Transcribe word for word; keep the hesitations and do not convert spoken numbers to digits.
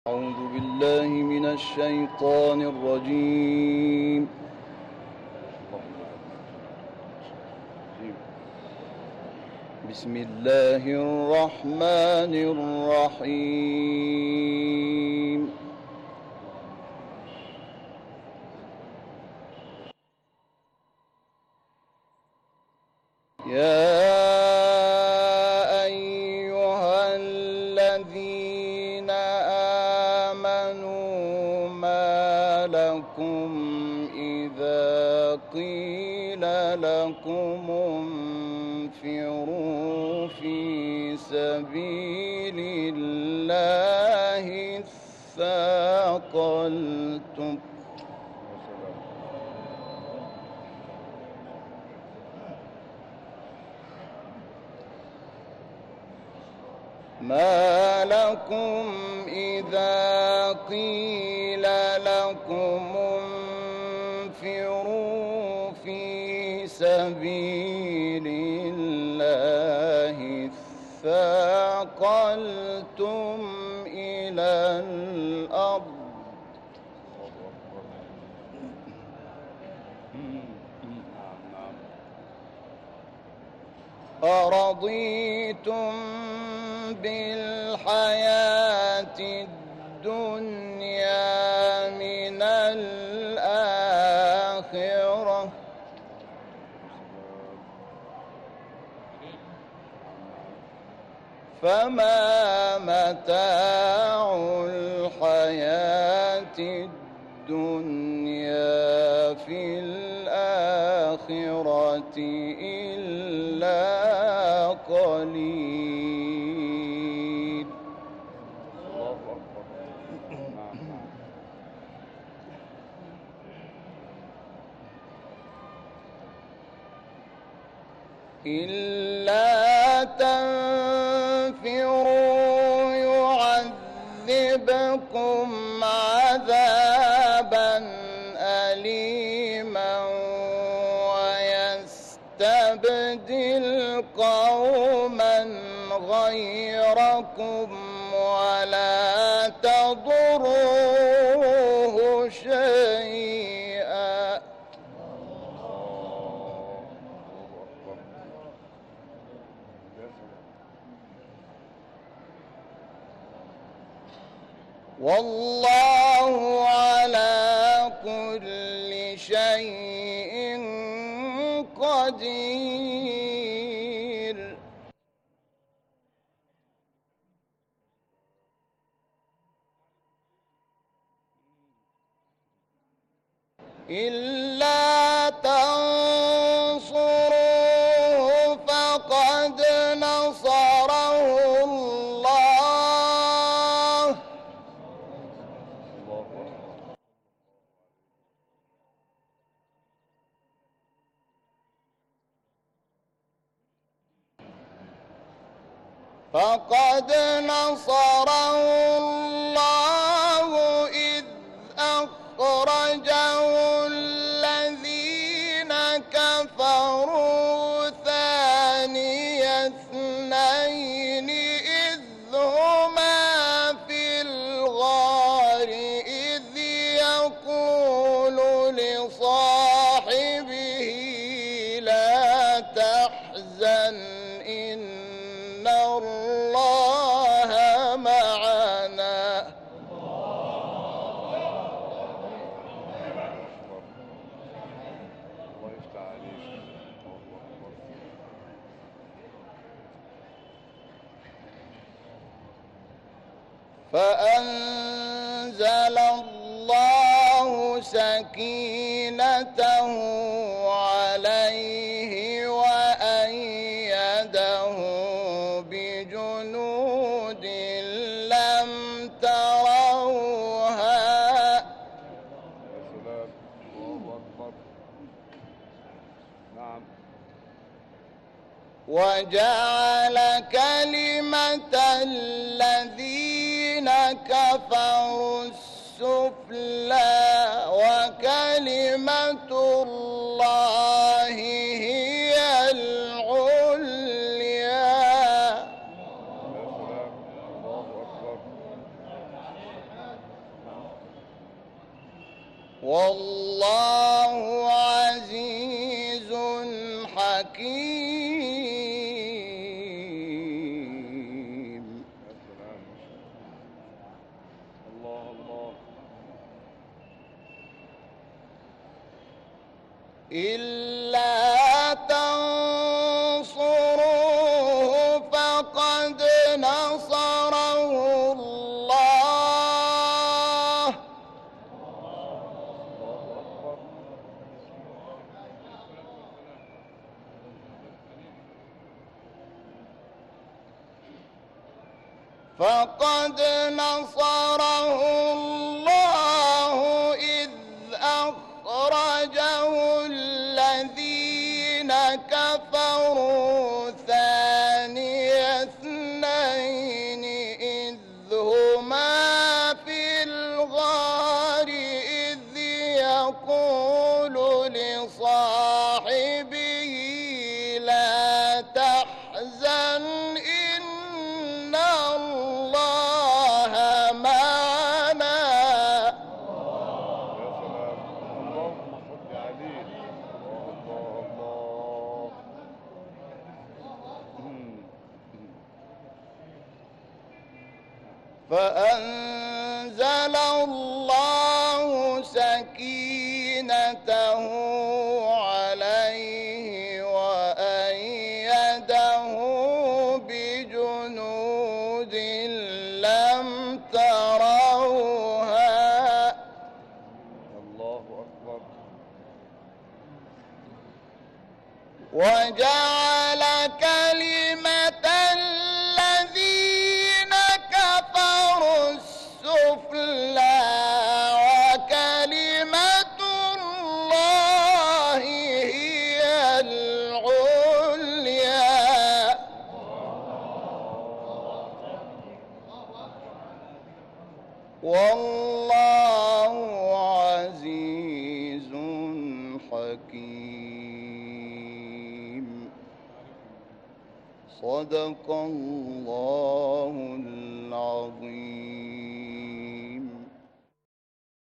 أعوذ بالله من الشيطان الرجيم. بسم الله الرحمن الرحيم. يا أيها الذين آمنوا ما لكم إذا قيل لكم انفروا في سبيل الله اثاقلتم ما لكم إذا قيل لكم انفروا في سبيل الله اثاقلتم إلى الأرض أرضيتم بالحياة الدنيا من الآخرة فما متاع الحياة الدنيا في الآخرة إلا قليل. إلا تنفروا يعذبكم عذابا أليما ويستبدل قوما غيركم ولا تضروه شيئا والله على كل شيء قدير. إلا تنصروه فقد نصره الله فقد نصره الله إذ أخرجه الذين كفروا ثاني اثنين إذ هما في الغار إذ يقول لصاحبه لا تحزن إن الله معنا فأنزل الله سكينته عليه وأيده بجنود لم تروها وجعل كلمة الذين كفروا السفلى وكلمة الله هي العليا والله عزيز حكيم. الله الله. إلا تنصروه فقد نصره الله. فقد نصره الله إذ أخرجه الذين كفروا ثاني اثنين إذ هما في الغار إذ يقول لصاحبه لا تحزن إن الله معنا. يا سلام، اللهم صل عليه. الله الله. فأنزل الله سكينته عليه وأيده بجنود لم تروها. الله أكبر. وجعل كلمة الذين كفروا السفلى وكلمة الله هي العليا. والله عزيز حكيم. صدق الله العظيم.